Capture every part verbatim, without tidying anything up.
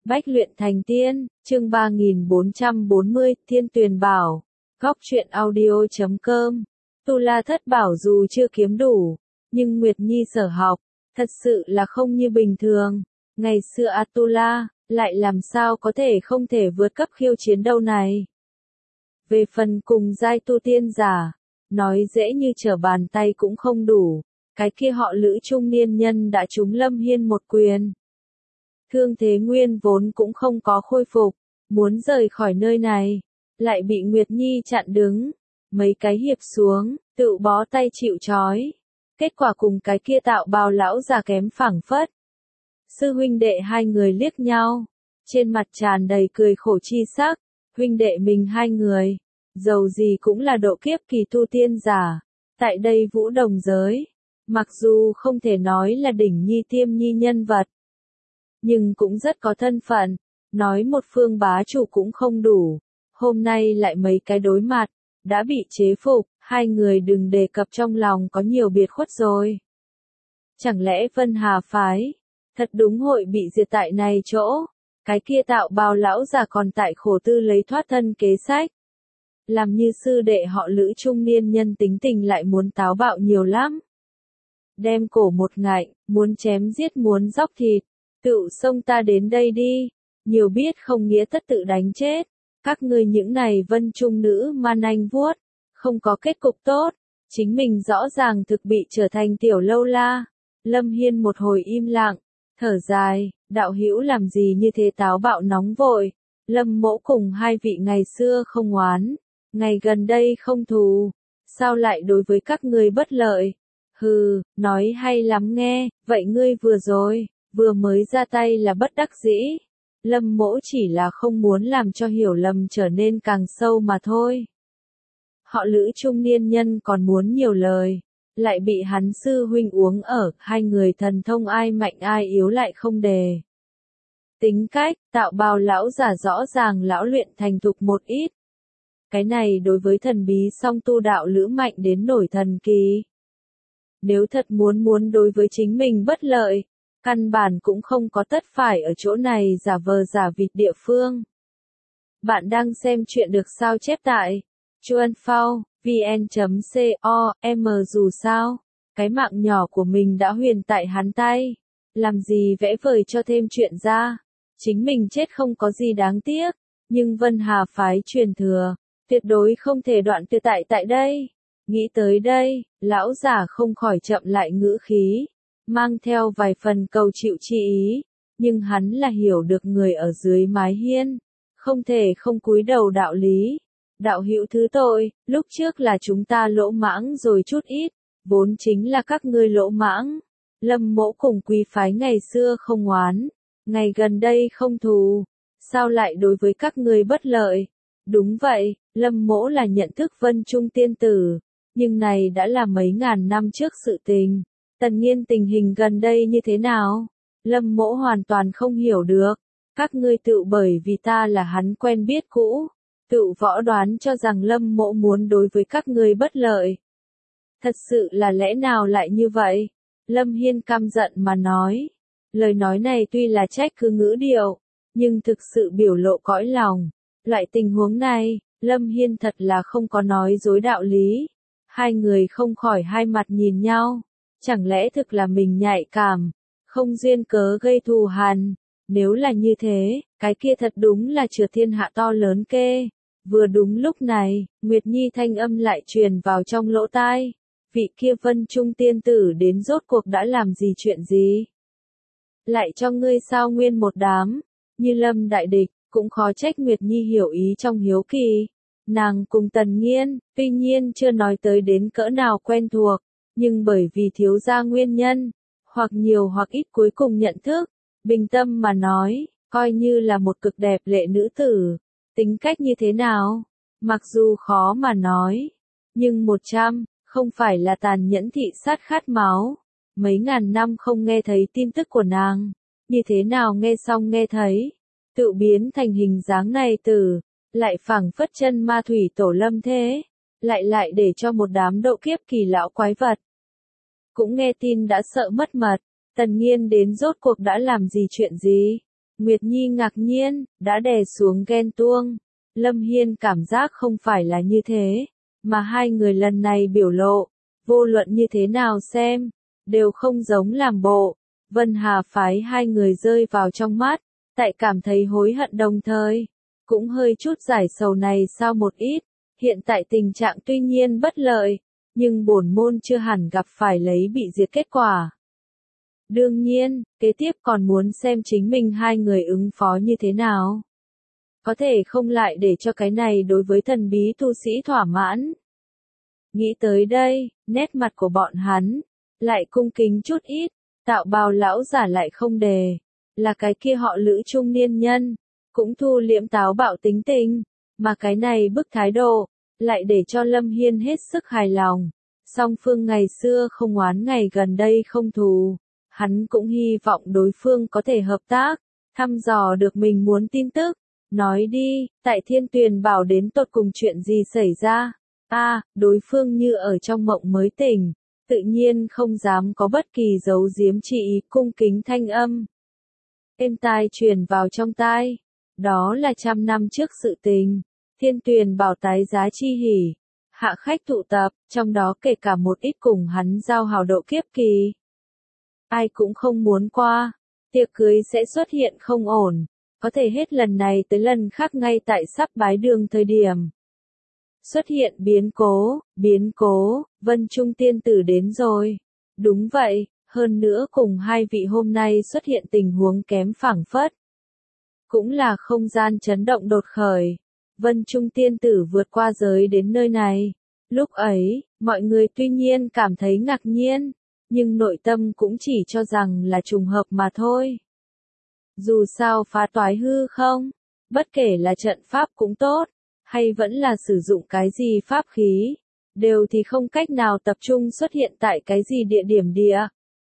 Bách luyện thành tiên, chương ba nghìn bốn trăm bốn mươi, Thiên Tuyền Bảo. Góc truyện audio chấm com. Tu La Thất Bảo dù chưa kiếm đủ, nhưng Nguyệt Nhi sở học, thật sự là không như bình thường. Ngày xưa Atula, lại làm sao có thể không thể vượt cấp khiêu chiến đâu này. Về phần cùng giai tu tiên giả, nói dễ như trở bàn tay cũng không đủ, cái kia họ Lữ trung niên nhân đã trúng Lâm Hiên một quyền. Thương thế nguyên vốn cũng không có khôi phục, muốn rời khỏi nơi này, lại bị Nguyệt Nhi chặn đứng, mấy cái hiệp xuống, tự bó tay chịu trói. Kết quả cùng cái kia tạo bào lão già kém phảng phất. Sư huynh đệ hai người liếc nhau, trên mặt tràn đầy cười khổ chi sắc, huynh đệ mình hai người, dầu gì cũng là độ kiếp kỳ tu tiên giả, tại đây vũ đồng giới, mặc dù không thể nói là đỉnh nhi tiêm nhi nhân vật, nhưng cũng rất có thân phận, nói một phương bá chủ cũng không đủ, hôm nay lại mấy cái đối mặt, đã bị chế phục, hai người đừng đề cập trong lòng có nhiều biệt khuất rồi. Chẳng lẽ Vân Hà phái, thật đúng hội bị diệt tại này chỗ, cái kia tạo bào lão già còn tại khổ tư lấy thoát thân kế sách. Làm như sư đệ họ Lữ trung niên nhân tính tình lại muốn táo bạo nhiều lắm. Đem cổ một ngạnh, muốn chém giết muốn dóc thịt. Tự xông ta đến đây đi, nhiều biết không nghĩa tất tự đánh chết, các ngươi những này vân trung nữ man anh vuốt, không có kết cục tốt, chính mình rõ ràng thực bị trở thành tiểu lâu la. Lâm Hiên một hồi im lặng, thở dài, đạo hữu làm gì như thế táo bạo nóng vội, Lâm mỗ cùng hai vị ngày xưa không oán, ngày gần đây không thù, sao lại đối với các ngươi bất lợi, hừ, nói hay lắm nghe, vậy ngươi vừa rồi. Vừa mới ra tay là bất đắc dĩ, Lâm mỗ chỉ là không muốn làm cho hiểu lầm trở nên càng sâu mà thôi. Họ Lữ trung niên nhân còn muốn nhiều lời, lại bị hắn sư huynh uống ở, hai người thần thông ai mạnh ai yếu lại không đề. Tính cách, tạo bào lão giả rõ ràng lão luyện thành thục một ít. Cái này đối với thần bí song tu đạo lữ mạnh đến nổi thần kỳ. Nếu thật muốn muốn đối với chính mình bất lợi, căn bản cũng không có tất phải ở chỗ này giả vờ giả vịt địa phương. Bạn đang xem chuyện được sao chép tại chuan phao vn chấm com dù sao, cái mạng nhỏ của mình đã huyền tại hắn tay, làm gì vẽ vời cho thêm chuyện ra, chính mình chết không có gì đáng tiếc, nhưng Vân Hà phái truyền thừa, tuyệt đối không thể đoạn tuyệt tại tại đây. Nghĩ tới đây, lão giả không khỏi chậm lại ngữ khí, mang theo vài phần cầu chịu chi ý, nhưng hắn là hiểu được người ở dưới mái hiên, không thể không cúi đầu đạo lý. Đạo hữu thứ tội, lúc trước là chúng ta lỗ mãng rồi chút ít, vốn chính là các ngươi lỗ mãng. Lâm mỗ cùng quý phái ngày xưa không oán, ngày gần đây không thù, sao lại đối với các ngươi bất lợi? Đúng vậy, Lâm mỗ là nhận thức Vân Trung tiên tử, nhưng này đã là mấy ngàn năm trước sự tình. Tần Nghiên tình hình gần đây như thế nào? Lâm mỗ hoàn toàn không hiểu được. Các ngươi tự bởi vì ta là hắn quen biết cũ, tự võ đoán cho rằng Lâm mỗ muốn đối với các ngươi bất lợi. Thật sự là lẽ nào lại như vậy? Lâm Hiên căm giận mà nói. Lời nói này tuy là trách cứ ngữ điệu, nhưng thực sự biểu lộ cõi lòng. Loại tình huống này, Lâm Hiên thật là không có nói dối đạo lý. Hai người không khỏi hai mặt nhìn nhau. Chẳng lẽ thực là mình nhạy cảm, không duyên cớ gây thù hằn, nếu là như thế, cái kia thật đúng là chừa thiên hạ to lớn kê. Vừa đúng lúc này, Nguyệt Nhi thanh âm lại truyền vào trong lỗ tai, vị kia Vân Trung tiên tử đến rốt cuộc đã làm gì chuyện gì? Lại cho ngươi sao nguyên một đám, như Lâm đại địch, cũng khó trách Nguyệt Nhi hiểu ý trong hiếu kỳ. Nàng cùng Tần Nghiên, tuy nhiên chưa nói tới đến cỡ nào quen thuộc, nhưng bởi vì thiếu gia nguyên nhân, hoặc nhiều hoặc ít cuối cùng nhận thức, bình tâm mà nói, coi như là một cực đẹp lệ nữ tử, tính cách như thế nào, mặc dù khó mà nói, nhưng một trăm, không phải là tàn nhẫn thị sát khát máu, mấy ngàn năm không nghe thấy tin tức của nàng, như thế nào nghe xong nghe thấy, tự biến thành hình dáng này tử, lại phảng phất chân ma thủy tổ lâm thế. Lại lại để cho một đám độ kiếp kỳ lão quái vật. Cũng nghe tin đã sợ mất mật, Tần Nghiên đến rốt cuộc đã làm gì chuyện gì? Nguyệt Nhi ngạc nhiên, đã đè xuống ghen tuông. Lâm Hiên cảm giác không phải là như thế, mà hai người lần này biểu lộ, vô luận như thế nào xem, đều không giống làm bộ. Vân Hà phái hai người rơi vào trong mắt, tại cảm thấy hối hận đồng thời, cũng hơi chút giải sầu này sao một ít, hiện tại tình trạng tuy nhiên bất lợi, nhưng bổn môn chưa hẳn gặp phải lấy bị diệt kết quả. Đương nhiên, kế tiếp còn muốn xem chính mình hai người ứng phó như thế nào. Có thể không lại để cho cái này đối với thần bí tu sĩ thỏa mãn. Nghĩ tới đây, nét mặt của bọn hắn, lại cung kính chút ít, Tạo Bào lão giả lại không đề, là cái kia họ Lữ trung niên nhân, cũng thu liễm táo bạo tính tình, mà cái này bức thái độ, lại để cho Lâm Hiên hết sức hài lòng. Song phương ngày xưa không oán ngày gần đây không thù, hắn cũng hy vọng đối phương có thể hợp tác, thăm dò được mình muốn tin tức. Nói đi, tại Thiên Tuyền Bảo đến tột cùng chuyện gì xảy ra? A, à, đối phương như ở trong mộng mới tỉnh, tự nhiên không dám có bất kỳ giấu giếm chỉ cung kính thanh âm. Êm tai truyền vào trong tai, đó là trăm năm trước sự tình, Thiên Tuyền Bảo tái giá chi hỉ, hạ khách tụ tập, trong đó kể cả một ít cùng hắn giao hào độ kiếp kỳ. Ai cũng không muốn qua, tiệc cưới sẽ xuất hiện không ổn. Có thể hết lần này tới lần khác ngay tại sắp bái đường thời điểm. Xuất hiện biến cố, biến cố, Vân Trung tiên tử đến rồi. Đúng vậy, hơn nữa cùng hai vị hôm nay xuất hiện tình huống kém phảng phất. Cũng là không gian chấn động đột khởi. Vân Trung tiên tử vượt qua giới đến nơi này. Lúc ấy, mọi người tuy nhiên cảm thấy ngạc nhiên, nhưng nội tâm cũng chỉ cho rằng là trùng hợp mà thôi. Dù sao phá toái hư không, bất kể là trận pháp cũng tốt, hay vẫn là sử dụng cái gì pháp khí, đều thì không cách nào tập trung xuất hiện tại cái gì địa điểm địa.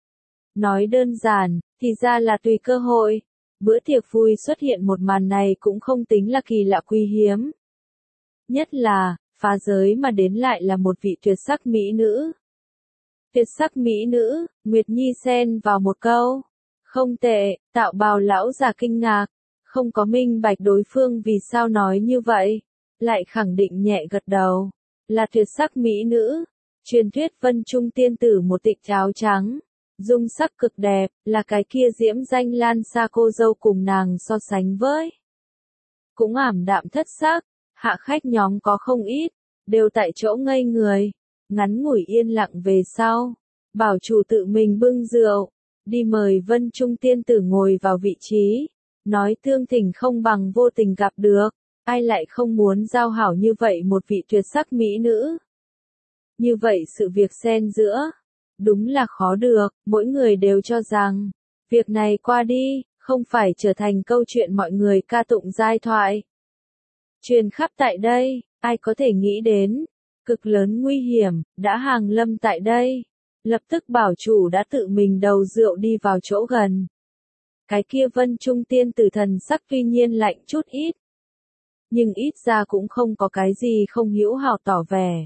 Nói đơn giản, thì ra là tùy cơ hội, bữa tiệc vui xuất hiện một màn này cũng không tính là kỳ lạ quý hiếm. Nhất là, phá giới mà đến lại là một vị tuyệt sắc mỹ nữ. Tuyệt sắc mỹ nữ, Nguyệt Nhi xen vào một câu. Không tệ, Tạo Bào lão già kinh ngạc, không có minh bạch đối phương vì sao nói như vậy, lại khẳng định nhẹ gật đầu, là tuyệt sắc mỹ nữ, truyền thuyết Vân Trung tiên tử một tịch áo trắng, dung sắc cực đẹp, là cái kia diễm danh Lan Sa cô dâu cùng nàng so sánh với. Cũng ảm đạm thất sắc, hạ khách nhóm có không ít, đều tại chỗ ngây người, ngắn ngủi yên lặng về sau, bảo chủ tự mình bưng rượu. Đi mời Vân Trung tiên tử ngồi vào vị trí, nói tương thỉnh không bằng vô tình gặp được, ai lại không muốn giao hảo như vậy một vị tuyệt sắc mỹ nữ. Như vậy sự việc xen giữa, đúng là khó được, mỗi người đều cho rằng, việc này qua đi, không phải trở thành câu chuyện mọi người ca tụng giai thoại. Truyền khắp tại đây, ai có thể nghĩ đến, cực lớn nguy hiểm, đã hàng lâm tại đây. Lập tức bảo chủ đã tự mình đầu rượu đi vào chỗ gần. Cái kia Vân Trung tiên tử thần sắc tuy nhiên lạnh chút ít. Nhưng ít ra cũng không có cái gì không hữu hảo tỏ vẻ.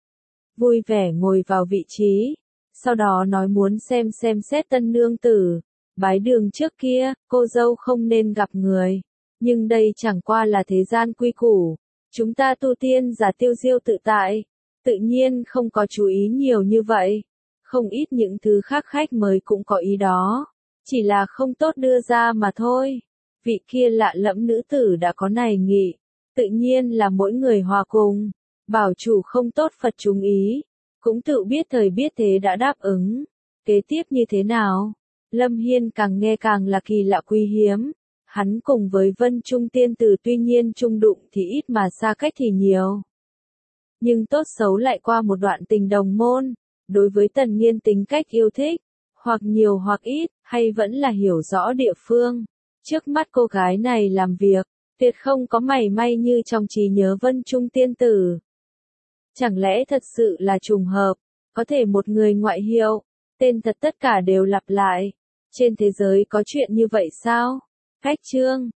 Vui vẻ ngồi vào vị trí. Sau đó nói muốn xem xem xét tân nương tử. Bái đường trước kia, cô dâu không nên gặp người. Nhưng đây chẳng qua là thế gian quy củ. Chúng ta tu tiên giả tiêu diêu tự tại. Tự nhiên không có chú ý nhiều như vậy. Không ít những thứ khác khách mới cũng có ý đó, chỉ là không tốt đưa ra mà thôi. Vị kia lạ lẫm nữ tử đã có này nghị, tự nhiên là mỗi người hòa cùng, bảo chủ không tốt Phật chúng ý, cũng tự biết thời biết thế đã đáp ứng. Kế tiếp như thế nào? Lâm Hiên càng nghe càng là kỳ lạ quý hiếm, hắn cùng với Vân Trung tiên tử tuy nhiên chung đụng thì ít mà xa cách thì nhiều. Nhưng tốt xấu lại qua một đoạn tình đồng môn. Đối với Tần Nghiên tính cách yêu thích, hoặc nhiều hoặc ít, hay vẫn là hiểu rõ địa phương. Trước mắt cô gái này làm việc, tuyệt không có mảy may như trong trí nhớ Vân Trung tiên tử. Chẳng lẽ thật sự là trùng hợp, có thể một người ngoại hiệu, tên thật tất cả đều lặp lại. Trên thế giới có chuyện như vậy sao? Khách chương